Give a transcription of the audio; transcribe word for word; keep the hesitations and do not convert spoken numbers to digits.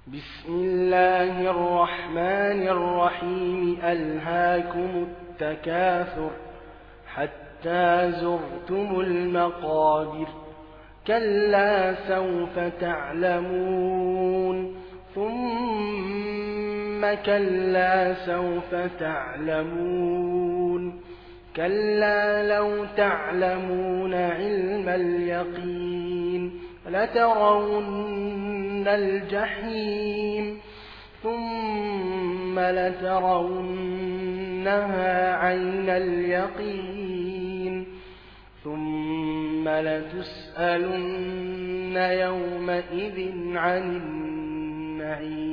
بسم الله الرحمن الرحيم ألهاكم التكاثر حتى زرتم المقابر كلا سوف تعلمون ثم كلا سوف تعلمون كلا لو تعلمون علم اليقين لترون الجحيم ثم لترونها عين اليقين ثم لتسألن يومئذ عن النعيم